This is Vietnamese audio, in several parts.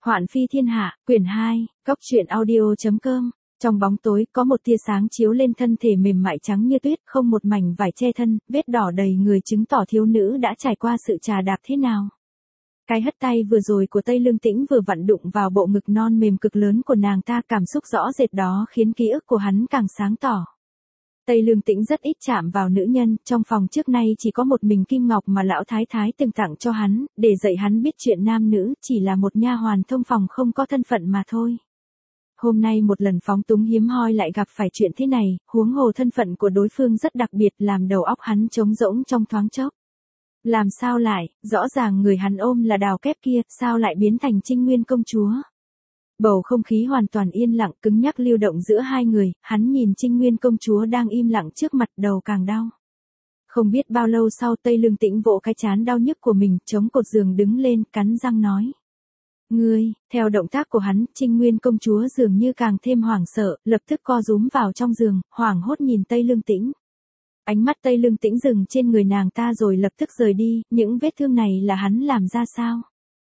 Hoạn phi thiên hạ, quyển 2, góc truyện audio.com. Trong bóng tối có một tia sáng chiếu lên thân thể mềm mại trắng như tuyết, không một mảnh vải che thân, vết đỏ đầy người chứng tỏ thiếu nữ đã trải qua sự trà đạp thế nào. Cái hất tay vừa rồi của Tây Lương Tĩnh vừa vặn đụng vào bộ ngực non mềm cực lớn của nàng ta, cảm xúc rõ rệt đó khiến ký ức của hắn càng sáng tỏ. Tây Lương Tĩnh rất ít chạm vào nữ nhân, trong phòng trước nay chỉ có một mình kim ngọc mà lão thái thái từng tặng cho hắn, để dạy hắn biết chuyện nam nữ, chỉ là một nha hoàn thông phòng không có thân phận mà thôi. Hôm nay một lần phóng túng hiếm hoi lại gặp phải chuyện thế này, huống hồ thân phận của đối phương rất đặc biệt, làm đầu óc hắn trống rỗng trong thoáng chốc. Làm sao lại, rõ ràng người hắn ôm là Đào Kép kia, sao lại biến thành Trinh Nguyên công chúa? Bầu không khí hoàn toàn yên lặng, cứng nhắc lưu động giữa hai người, hắn nhìn Trinh Nguyên công chúa đang im lặng trước mặt, đầu càng đau. Không biết bao lâu sau, Tây Lương Tĩnh vỗ cái trán đau nhức của mình, chống cột giường đứng lên, cắn răng nói. Ngươi, theo động tác của hắn, Trinh Nguyên công chúa dường như càng thêm hoảng sợ, lập tức co rúm vào trong giường, hoảng hốt nhìn Tây Lương Tĩnh. Ánh mắt Tây Lương Tĩnh dừng trên người nàng ta rồi lập tức rời đi, những vết thương này là hắn làm ra sao?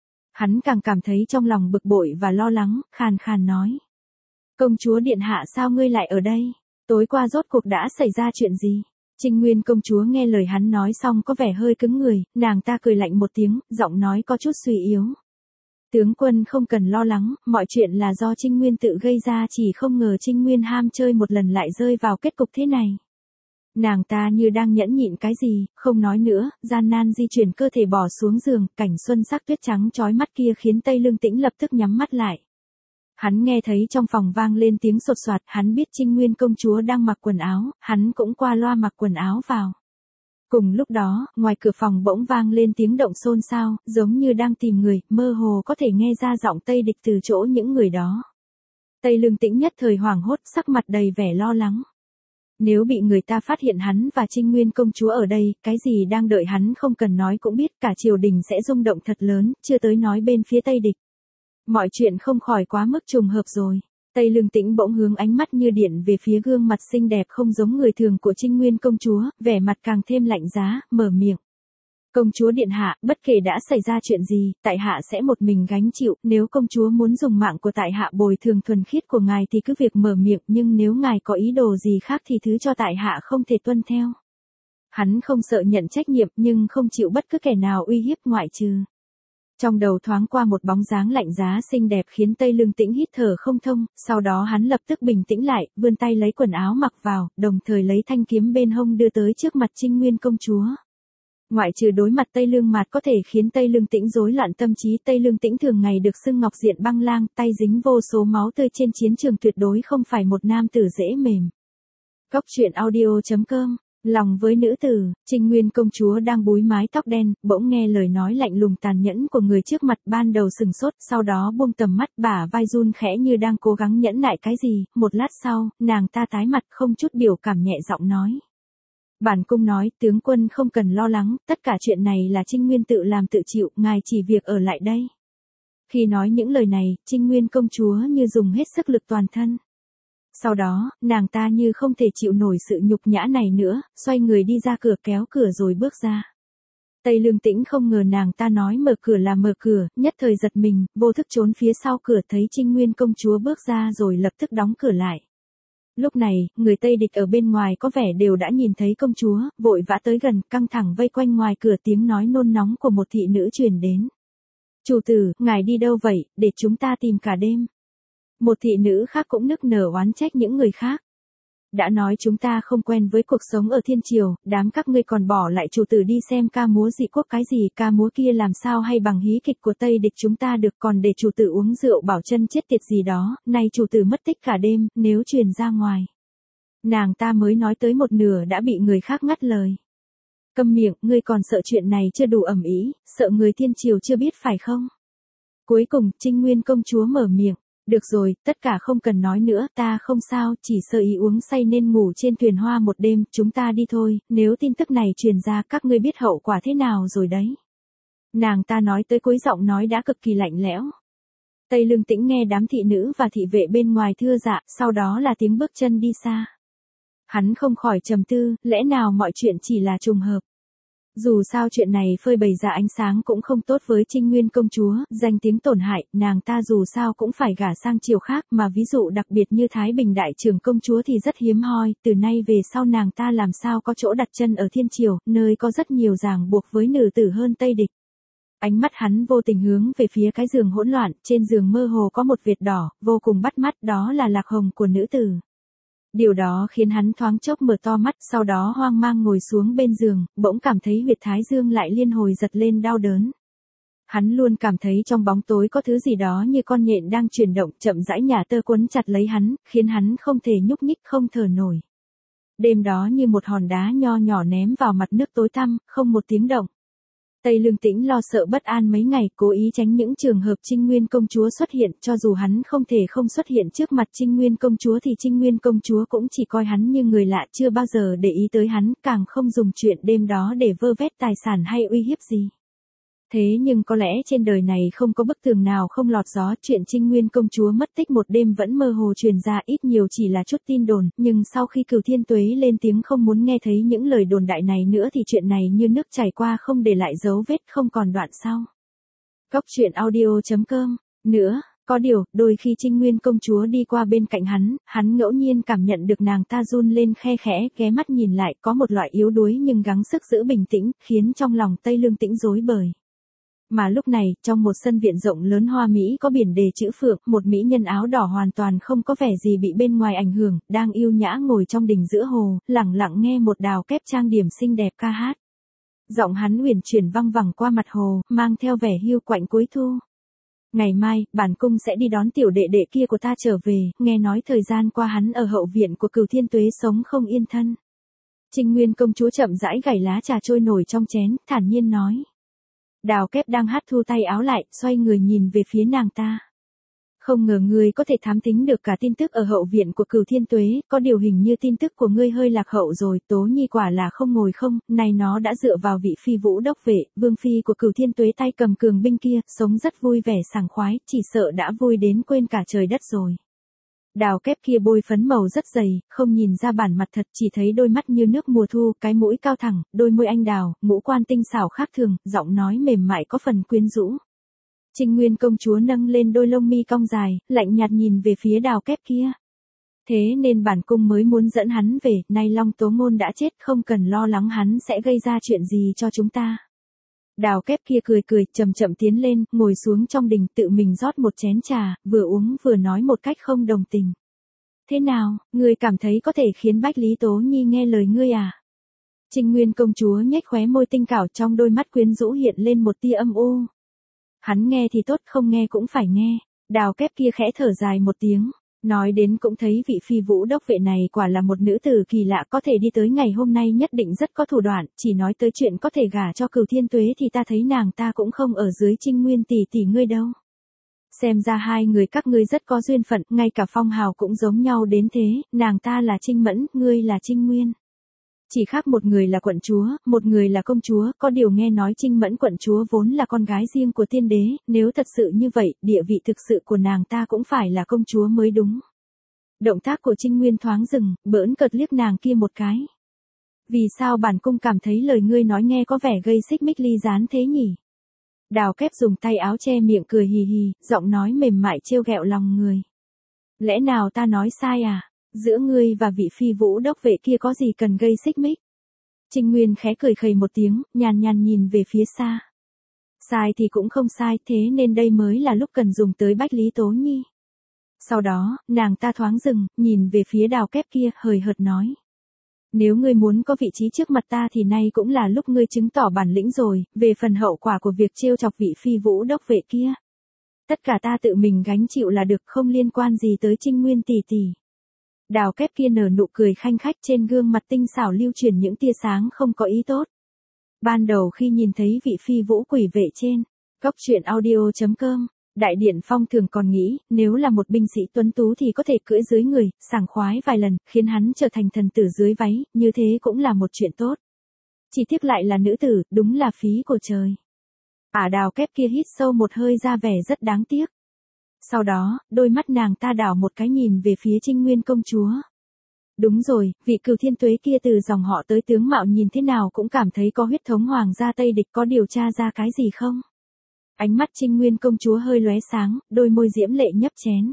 Hắn càng cảm thấy trong lòng bực bội và lo lắng, khàn khàn nói. Công chúa điện hạ, sao ngươi lại ở đây? Tối qua rốt cuộc đã xảy ra chuyện gì? Trinh Nguyên công chúa nghe lời hắn nói xong có vẻ hơi cứng người, nàng ta cười lạnh một tiếng, giọng nói có chút suy yếu. Tướng quân không cần lo lắng, mọi chuyện là do Trinh Nguyên tự gây ra, chỉ không ngờ Trinh Nguyên ham chơi một lần lại rơi vào kết cục thế này. Nàng ta như đang nhẫn nhịn cái gì, không nói nữa, gian nan di chuyển cơ thể bỏ xuống giường, cảnh xuân sắc tuyết trắng chói mắt kia khiến Tây Lương Tĩnh lập tức nhắm mắt lại. Hắn nghe thấy trong phòng vang lên tiếng sột soạt, hắn biết Trinh Nguyên công chúa đang mặc quần áo, hắn cũng qua loa mặc quần áo vào. Cùng lúc đó, ngoài cửa phòng bỗng vang lên tiếng động xôn xao, giống như đang tìm người, mơ hồ có thể nghe ra giọng Tây Địch từ chỗ những người đó. Tây Lương Tĩnh nhất thời hoảng hốt, sắc mặt đầy vẻ lo lắng. Nếu bị người ta phát hiện hắn và Trinh Nguyên công chúa ở đây, cái gì đang đợi hắn không cần nói cũng biết, cả triều đình sẽ rung động thật lớn, chưa tới nói bên phía Tây Địch. Mọi chuyện không khỏi quá mức trùng hợp rồi. Tây Lương Tĩnh bỗng hướng ánh mắt như điện về phía gương mặt xinh đẹp không giống người thường của Trinh Nguyên công chúa, vẻ mặt càng thêm lạnh giá, mở miệng. Công chúa điện hạ, bất kể đã xảy ra chuyện gì, tại hạ sẽ một mình gánh chịu, nếu công chúa muốn dùng mạng của tại hạ bồi thường thuần khiết của ngài thì cứ việc mở miệng, nhưng nếu ngài có ý đồ gì khác thì thứ cho tại hạ không thể tuân theo. Hắn không sợ nhận trách nhiệm nhưng không chịu bất cứ kẻ nào uy hiếp ngoại trừ. Trong đầu thoáng qua một bóng dáng lạnh giá xinh đẹp khiến Tây Lương Tĩnh hít thở không thông, sau đó hắn lập tức bình tĩnh lại, vươn tay lấy quần áo mặc vào, đồng thời lấy thanh kiếm bên hông đưa tới trước mặt Trinh Nguyên công chúa. Ngoại trừ đối mặt Tây Lương Mạt có thể khiến Tây Lương Tĩnh rối loạn tâm trí, Tây Lương Tĩnh thường ngày được xưng ngọc diện băng lang, tay dính vô số máu tươi trên chiến trường, tuyệt đối không phải một nam tử dễ mềm. Góc truyện audio.com. Lòng với nữ tử, Trinh Nguyên công chúa đang búi mái tóc đen, bỗng nghe lời nói lạnh lùng tàn nhẫn của người trước mặt, ban đầu sừng sốt, sau đó buông tầm mắt, bả vai run khẽ như đang cố gắng nhẫn nại cái gì, một lát sau, nàng ta tái mặt không chút biểu cảm nhẹ giọng nói. Bản cung nói, tướng quân không cần lo lắng, tất cả chuyện này là Trinh Nguyên tự làm tự chịu, ngài chỉ việc ở lại đây. Khi nói những lời này, Trinh Nguyên công chúa như dùng hết sức lực toàn thân. Sau đó, nàng ta như không thể chịu nổi sự nhục nhã này nữa, xoay người đi ra cửa, kéo cửa rồi bước ra. Tây Lương Tĩnh không ngờ nàng ta nói mở cửa là mở cửa, nhất thời giật mình, vô thức trốn phía sau cửa, thấy Trinh Nguyên công chúa bước ra rồi lập tức đóng cửa lại. Lúc này, người Tây Địch ở bên ngoài có vẻ đều đã nhìn thấy công chúa, vội vã tới gần, căng thẳng vây quanh ngoài cửa, tiếng nói nôn nóng của một thị nữ truyền đến. Chủ tử, ngài đi đâu vậy, để chúng ta tìm cả đêm. Một thị nữ khác cũng nức nở oán trách những người khác. Đã nói chúng ta không quen với cuộc sống ở thiên triều, đám các ngươi còn bỏ lại chủ tử đi xem ca múa dị quốc cái gì, ca múa kia làm sao hay bằng hí kịch của Tây Địch chúng ta được, còn để chủ tử uống rượu bảo chân chết tiệt gì đó, nay chủ tử mất tích cả đêm, nếu truyền ra ngoài. Nàng ta mới nói tới một nửa đã bị người khác ngắt lời. Câm miệng, ngươi còn sợ chuyện này chưa đủ ầm ĩ, sợ người thiên triều chưa biết phải không? Cuối cùng, Trinh Nguyên công chúa mở miệng. Được rồi, tất cả không cần nói nữa, ta không sao, chỉ sợ ý uống say nên ngủ trên thuyền hoa một đêm, chúng ta đi thôi, nếu tin tức này truyền ra các ngươi biết hậu quả thế nào rồi đấy. Nàng ta nói tới cuối giọng nói đã cực kỳ lạnh lẽo. Tây Lương Tĩnh nghe đám thị nữ và thị vệ bên ngoài thưa dạ, sau đó là tiếng bước chân đi xa. Hắn không khỏi trầm tư, lẽ nào mọi chuyện chỉ là trùng hợp. Dù sao chuyện này phơi bày ra ánh sáng cũng không tốt với Trinh Nguyên công chúa, danh tiếng tổn hại, nàng ta dù sao cũng phải gả sang triều khác, mà ví dụ đặc biệt như Thái Bình đại trưởng công chúa thì rất hiếm hoi, từ nay về sau nàng ta làm sao có chỗ đặt chân ở thiên triều, nơi có rất nhiều ràng buộc với nữ tử hơn Tây địch. Ánh mắt hắn vô tình hướng về phía cái giường hỗn loạn, trên giường mơ hồ có một vệt đỏ, vô cùng bắt mắt, đó là lạc hồng của nữ tử. Điều đó khiến hắn thoáng chốc mở to mắt, sau đó hoang mang ngồi xuống bên giường, bỗng cảm thấy huyệt thái dương lại liên hồi giật lên đau đớn. Hắn luôn cảm thấy trong bóng tối có thứ gì đó như con nhện đang chuyển động, chậm rãi nhả tơ quấn chặt lấy hắn, khiến hắn không thể nhúc nhích, không thở nổi. Đêm đó như một hòn đá nho nhỏ ném vào mặt nước tối tăm, không một tiếng động. Tây Lương Tĩnh lo sợ bất an mấy ngày, cố ý tránh những trường hợp Trinh Nguyên công chúa xuất hiện, cho dù hắn không thể không xuất hiện trước mặt Trinh Nguyên công chúa thì Trinh Nguyên công chúa cũng chỉ coi hắn như người lạ, chưa bao giờ để ý tới hắn, càng không dùng chuyện đêm đó để vơ vét tài sản hay uy hiếp gì. Thế nhưng có lẽ trên đời này không có bức tường nào không lọt gió, chuyện Trinh Nguyên công chúa mất tích một đêm vẫn mơ hồ truyền ra, ít nhiều chỉ là chút tin đồn, nhưng sau khi Cửu Thiên Tuế lên tiếng không muốn nghe thấy những lời đồn đại này nữa thì chuyện này như nước chảy qua không để lại dấu vết, không còn đoạn sau. Góc truyện audio.com. Nữa, có điều, đôi khi Trinh Nguyên công chúa đi qua bên cạnh hắn ngẫu nhiên cảm nhận được nàng ta run lên khe khẽ, ghé mắt nhìn lại, có một loại yếu đuối nhưng gắng sức giữ bình tĩnh, khiến trong lòng Tây Lương Tĩnh rối bời. Mà lúc này, trong một sân viện rộng lớn hoa mỹ có biển đề chữ phượng, một mỹ nhân áo đỏ hoàn toàn không có vẻ gì bị bên ngoài ảnh hưởng, đang yêu nhã ngồi trong đình giữa hồ, lẳng lặng nghe một đào kép trang điểm xinh đẹp ca hát. Giọng hắn uyển chuyển văng vẳng qua mặt hồ, mang theo vẻ hiu quạnh cuối thu. Ngày mai, bản cung sẽ đi đón tiểu đệ đệ kia của ta trở về, nghe nói thời gian qua hắn ở hậu viện của Cửu Thiên Tuế sống không yên thân. Trinh Nguyên công chúa chậm rãi gảy lá trà trôi nổi trong chén, thản nhiên nói. Đào Kép đang hát thu tay áo lại, xoay người nhìn về phía nàng ta. Không ngờ ngươi có thể thám tính được cả tin tức ở hậu viện của Cửu Thiên Tuế, có điều hình như tin tức của ngươi hơi lạc hậu rồi, Tố Nhi quả là không ngồi không, này nó đã dựa vào vị phi vũ đốc vệ, vương phi của Cửu Thiên Tuế tay cầm cường binh kia, sống rất vui vẻ sảng khoái, chỉ sợ đã vui đến quên cả trời đất rồi. Đào Kép kia bôi phấn màu rất dày, không nhìn ra bản mặt thật, chỉ thấy đôi mắt như nước mùa thu, cái mũi cao thẳng, đôi môi anh đào, ngũ quan tinh xảo khác thường, giọng nói mềm mại có phần quyến rũ. Trinh Nguyên công chúa nâng lên đôi lông mi cong dài, lạnh nhạt nhìn về phía Đào Kép kia. Thế nên bản cung mới muốn dẫn hắn về, nay Long Tố Ngôn đã chết, không cần lo lắng hắn sẽ gây ra chuyện gì cho chúng ta. Đào Kép kia cười cười, chậm chậm tiến lên, ngồi xuống trong đình, tự mình rót một chén trà, vừa uống vừa nói một cách không đồng tình. Thế nào, ngươi cảm thấy có thể khiến Bách Lý Tố Nhi nghe lời ngươi à? Trinh Nguyên công chúa nhếch khóe môi tinh cảo, trong đôi mắt quyến rũ hiện lên một tia âm u. Hắn nghe thì tốt, không nghe cũng phải nghe. Đào Kép kia khẽ thở dài một tiếng. Nói đến cũng thấy vị phi vũ đốc vệ này quả là một nữ tử kỳ lạ, có thể đi tới ngày hôm nay nhất định rất có thủ đoạn, chỉ nói tới chuyện có thể gả cho Cửu Thiên Tuế thì ta thấy nàng ta cũng không ở dưới Trinh Nguyên tỷ tỷ ngươi đâu. Xem ra hai người các ngươi rất có duyên phận, ngay cả phong hào cũng giống nhau đến thế, nàng ta là Trinh Mẫn, ngươi là Trinh Nguyên. Chỉ khác một người là quận chúa, một người là công chúa, có điều nghe nói Trinh Mẫn quận chúa vốn là con gái riêng của tiên đế, nếu thật sự như vậy, địa vị thực sự của nàng ta cũng phải là công chúa mới đúng. Động tác của Trinh Nguyên thoáng dừng, bỡn cợt liếc nàng kia một cái. Vì sao bản cung cảm thấy lời ngươi nói nghe có vẻ gây xích mích ly gián thế nhỉ? Đào Kép dùng tay áo che miệng cười hì hì, giọng nói mềm mại trêu ghẹo lòng người. Lẽ nào ta nói sai à? Giữa ngươi và vị phi vũ đốc vệ kia có gì cần gây xích mích? Trinh Nguyên khẽ cười khẩy một tiếng, nhàn nhàn nhìn về phía xa. Sai thì cũng không sai, thế nên đây mới là lúc cần dùng tới Bách Lý Tố Nhi. Sau đó, nàng ta thoáng dừng, nhìn về phía Đào Kép kia, hời hợt nói. Nếu ngươi muốn có vị trí trước mặt ta thì nay cũng là lúc ngươi chứng tỏ bản lĩnh rồi, về phần hậu quả của việc trêu chọc vị phi vũ đốc vệ kia. Tất cả ta tự mình gánh chịu là được, không liên quan gì tới Trinh Nguyên tỷ tỷ. Đào Kép kia nở nụ cười khanh khách, trên gương mặt tinh xảo lưu truyền những tia sáng không có ý tốt. Ban đầu khi nhìn thấy vị phi vũ quỷ vệ trên, góc truyện audio.com, Đại Điện Phong thường còn nghĩ, nếu là một binh sĩ tuấn tú thì có thể cưỡi dưới người, sảng khoái vài lần, khiến hắn trở thành thần tử dưới váy, như thế cũng là một chuyện tốt. Chỉ tiếc lại là nữ tử, đúng là phí của trời. Đào Kép kia hít sâu một hơi ra vẻ rất đáng tiếc. Sau đó, đôi mắt nàng ta đảo một cái nhìn về phía Trinh Nguyên công chúa. Đúng rồi, vị Cửu Thiên Tuế kia từ dòng họ tới tướng mạo nhìn thế nào cũng cảm thấy có huyết thống hoàng gia Tây Địch, có điều tra ra cái gì không? Ánh mắt Trinh Nguyên công chúa hơi lóe sáng, đôi môi diễm lệ nhấp chén.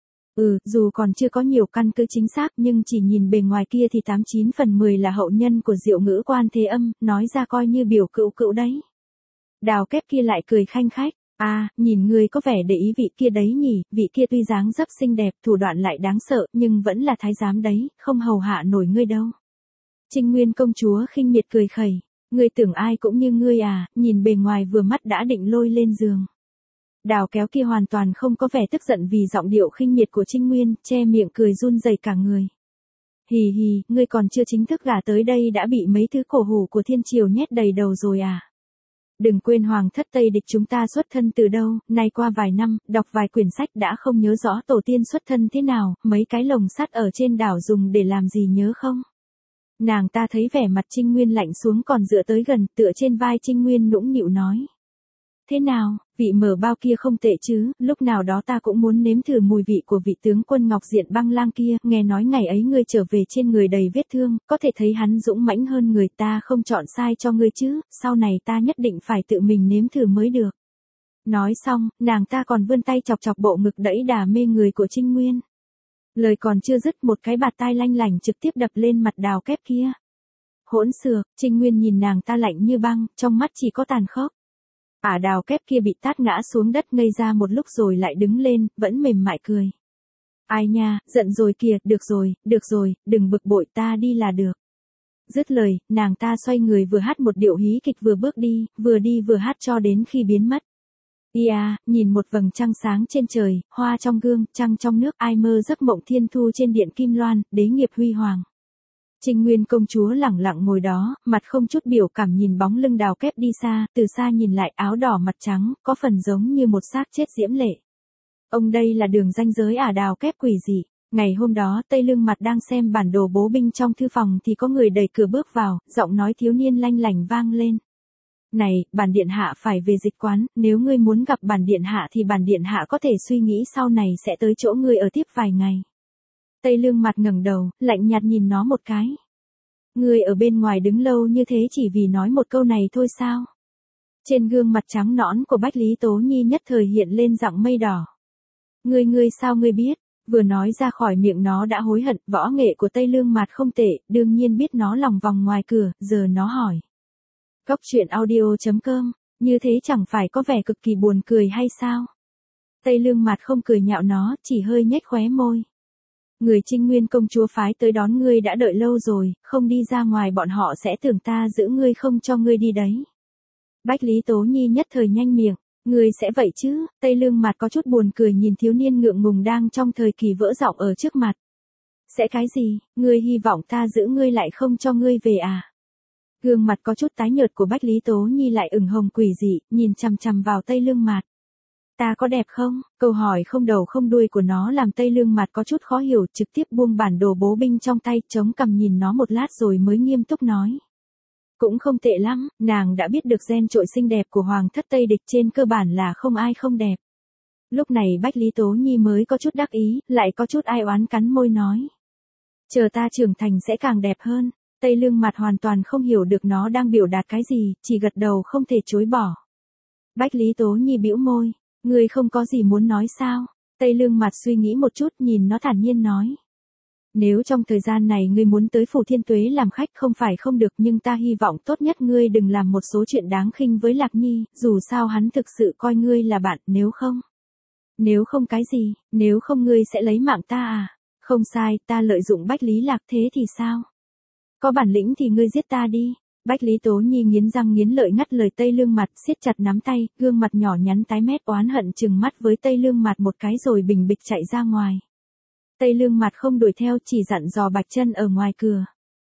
Dù còn chưa có nhiều căn cứ chính xác nhưng chỉ nhìn bề ngoài kia thì 89/10 là hậu nhân của Diệu Ngữ Quan Thế Âm, nói ra coi như biểu cữu cữu đấy. Đào Kép kia lại cười khanh khách. Nhìn người có vẻ để ý vị kia đấy nhỉ, vị kia tuy dáng dấp xinh đẹp, thủ đoạn lại đáng sợ, nhưng vẫn là thái giám đấy, không hầu hạ nổi ngươi đâu. Trinh Nguyên công chúa khinh miệt cười khẩy. Ngươi tưởng ai cũng như ngươi à, nhìn bề ngoài vừa mắt đã định lôi lên giường. Đào Kéo kia hoàn toàn không có vẻ tức giận vì giọng điệu khinh miệt của Trinh Nguyên, che miệng cười run rẩy cả người. Hì hì, ngươi còn chưa chính thức gả tới đây đã bị mấy thứ cổ hủ của thiên triều nhét đầy đầu rồi à? Đừng quên hoàng thất Tây Địch chúng ta xuất thân từ đâu, nay qua vài năm, đọc vài quyển sách đã không nhớ rõ tổ tiên xuất thân thế nào, mấy cái lồng sắt ở trên đảo dùng để làm gì nhớ không? Nàng ta thấy vẻ mặt Trinh Nguyên lạnh xuống còn dựa tới gần, tựa trên vai Trinh Nguyên nũng nịu nói. Thế nào, vị mở bao kia không tệ chứ, lúc nào đó ta cũng muốn nếm thử mùi vị của vị tướng quân Ngọc Diện Băng Lang kia, nghe nói ngày ấy ngươi trở về trên người đầy vết thương, có thể thấy hắn dũng mãnh hơn người, ta không chọn sai cho ngươi chứ, sau này ta nhất định phải tự mình nếm thử mới được. Nói xong, nàng ta còn vươn tay chọc chọc bộ ngực đẫy đà mê người của Trinh Nguyên. Lời còn chưa dứt, một cái bạt tai lanh lảnh trực tiếp đập lên mặt Đào Kép kia. Hỗn xược, Trinh Nguyên nhìn nàng ta lạnh như băng, trong mắt chỉ có tàn khốc. Đào Kép kia bị tát ngã xuống đất ngây ra một lúc rồi lại đứng lên, vẫn mềm mại cười. Ai nha, giận rồi kìa, được rồi, đừng bực bội, ta đi là được. Dứt lời, nàng ta xoay người vừa hát một điệu hí kịch vừa bước đi vừa hát cho đến khi biến mất. Nhìn một vầng trăng sáng trên trời, hoa trong gương, trăng trong nước, ai mơ giấc mộng thiên thu trên điện Kim Loan, đế nghiệp huy hoàng. Trinh Nguyên công chúa lẳng lặng ngồi đó, mặt không chút biểu cảm nhìn bóng lưng Đào Kép đi xa, từ xa nhìn lại áo đỏ mặt trắng, có phần giống như một xác chết diễm lệ. Ông đây là đường ranh giới Đào Kép quỷ dị. Ngày hôm đó, Tây Lương Mặt đang xem bản đồ bố binh trong thư phòng thì có người đẩy cửa bước vào, giọng nói thiếu niên lanh lảnh vang lên. Này, bản điện hạ phải về dịch quán, nếu ngươi muốn gặp bản điện hạ thì bản điện hạ có thể suy nghĩ sau này sẽ tới chỗ ngươi ở tiếp vài ngày. Tây Lương Mặt ngẩng đầu, lạnh nhạt nhìn nó một cái. Ngươi ở bên ngoài đứng lâu như thế chỉ vì nói một câu này thôi sao? Trên gương mặt trắng nõn của Bách Lý Tố Nhi nhất thời hiện lên dạng mây đỏ. Ngươi sao ngươi biết? Vừa nói ra khỏi miệng nó đã hối hận, võ nghệ của Tây Lương Mặt không tệ, đương nhiên biết nó lòng vòng ngoài cửa, giờ nó hỏi. Cốc truyện audio.com, như thế chẳng phải có vẻ cực kỳ buồn cười hay sao? Tây Lương Mặt không cười nhạo nó, chỉ hơi nhếch khóe môi. Người Trinh Nguyên công chúa phái tới đón ngươi đã đợi lâu rồi, không đi ra ngoài bọn họ sẽ tưởng ta giữ ngươi không cho ngươi đi đấy. Bách Lý Tố Nhi nhất thời nhanh miệng, ngươi sẽ vậy chứ? Tây Lương Mặt có chút buồn cười nhìn thiếu niên ngượng ngùng đang trong thời kỳ vỡ giọng ở trước mặt. Sẽ cái gì, ngươi hy vọng ta giữ ngươi lại không cho ngươi về à? Gương mặt có chút tái nhợt của Bách Lý Tố Nhi lại ửng hồng quỷ dị, nhìn chằm chằm vào Tây Lương Mặt. Ta có đẹp không? Câu hỏi không đầu không đuôi của nó làm Tây Lương Mặt có chút khó hiểu, trực tiếp buông bản đồ bố binh trong tay, chống cằm nhìn nó một lát rồi mới nghiêm túc nói. Cũng không tệ lắm, nàng đã biết được gen trội xinh đẹp của hoàng thất Tây Địch trên cơ bản là không ai không đẹp. Lúc này Bách Lý Tố Nhi mới có chút đắc ý, lại có chút ai oán cắn môi nói. Chờ ta trưởng thành sẽ càng đẹp hơn. Tây Lương Mặt hoàn toàn không hiểu được nó đang biểu đạt cái gì, chỉ gật đầu không thể chối bỏ. Bách Lý Tố Nhi bĩu môi. Ngươi không có gì muốn nói sao? Tây Lương Mặt suy nghĩ một chút nhìn nó thản nhiên nói. Nếu trong thời gian này ngươi muốn tới Phủ Thiên Tuế làm khách không phải không được nhưng ta hy vọng tốt nhất ngươi đừng làm một số chuyện đáng khinh với Lạc Nhi, dù sao hắn thực sự coi ngươi là bạn, nếu không. Nếu không cái gì, nếu không ngươi sẽ lấy mạng ta à? Không sai, ta lợi dụng Bách Lý Lạc thế thì sao? Có bản lĩnh thì ngươi giết ta đi. Bách Lý Tố Nhi nghiến răng nghiến lợi ngắt lời Tây Lương Mặt, siết chặt nắm tay, gương mặt nhỏ nhắn tái mét oán hận trừng mắt với Tây Lương Mặt một cái rồi bình bịch chạy ra ngoài. Tây Lương Mặt không đuổi theo chỉ dặn dò Bạch Chân ở ngoài cửa.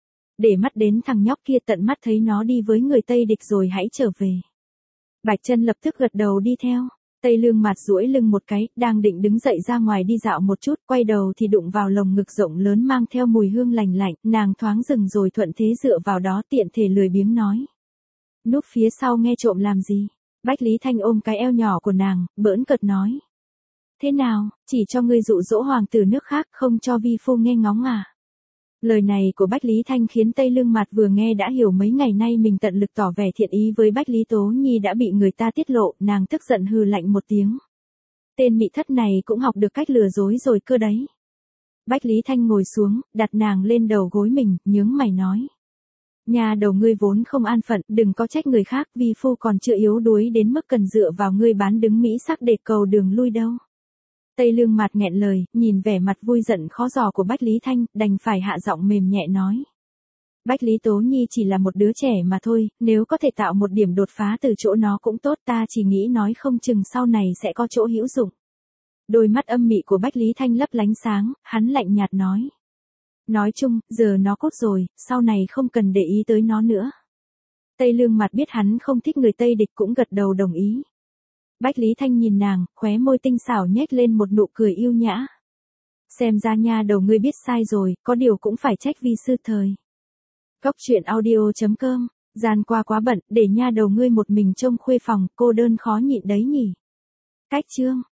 Để mắt đến thằng nhóc kia tận mắt thấy nó đi với người Tây Địch rồi hãy trở về. Bạch Chân lập tức gật đầu đi theo. Tây Lương Mặt duỗi lưng một cái, đang định đứng dậy ra ngoài đi dạo một chút, quay đầu thì đụng vào lồng ngực rộng lớn mang theo mùi hương lành lạnh, nàng thoáng dừng rồi thuận thế dựa vào đó tiện thể lười biếng nói. Núp phía sau nghe trộm làm gì? Bách Lý Thanh ôm cái eo nhỏ của nàng, bỡn cợt nói. Thế nào, chỉ cho ngươi dụ dỗ hoàng tử nước khác không cho vi phu nghe ngóng à? Lời này của Bách Lý Thanh khiến Tây Lương Mạt vừa nghe đã hiểu mấy ngày nay mình tận lực tỏ vẻ thiện ý với Bách Lý Tố Nhi đã bị người ta tiết lộ, nàng tức giận hừ lạnh một tiếng. Tên mị thất này cũng học được cách lừa dối rồi cơ đấy. Bách Lý Thanh ngồi xuống, đặt nàng lên đầu gối mình, nhướng mày nói. Nhà đầu ngươi vốn không an phận, đừng có trách người khác, vi phu còn chưa yếu đuối đến mức cần dựa vào ngươi bán đứng mỹ sắc để cầu đường lui đâu. Tây Lương Mạt nghẹn lời, nhìn vẻ mặt vui giận khó dò của Bách Lý Thanh, đành phải hạ giọng mềm nhẹ nói. Bách Lý Tố Nhi chỉ là một đứa trẻ mà thôi, nếu có thể tạo một điểm đột phá từ chỗ nó cũng tốt, ta chỉ nghĩ nói không chừng sau này sẽ có chỗ hữu dụng. Đôi mắt âm mị của Bách Lý Thanh lấp lánh sáng, hắn lạnh nhạt nói. Nói chung, giờ nó cút rồi, sau này không cần để ý tới nó nữa. Tây Lương Mạt biết hắn không thích người Tây địch cũng gật đầu đồng ý. Bách Lý Thanh nhìn nàng, khóe môi tinh xảo nhếch lên một nụ cười yêu nhã. Xem ra nha đầu ngươi biết sai rồi, có điều cũng phải trách vi sư thời. Cốc truyện audio.com, gian qua quá bận, để nha đầu ngươi một mình trông khuê phòng, cô đơn khó nhịn đấy nhỉ. Cách chương.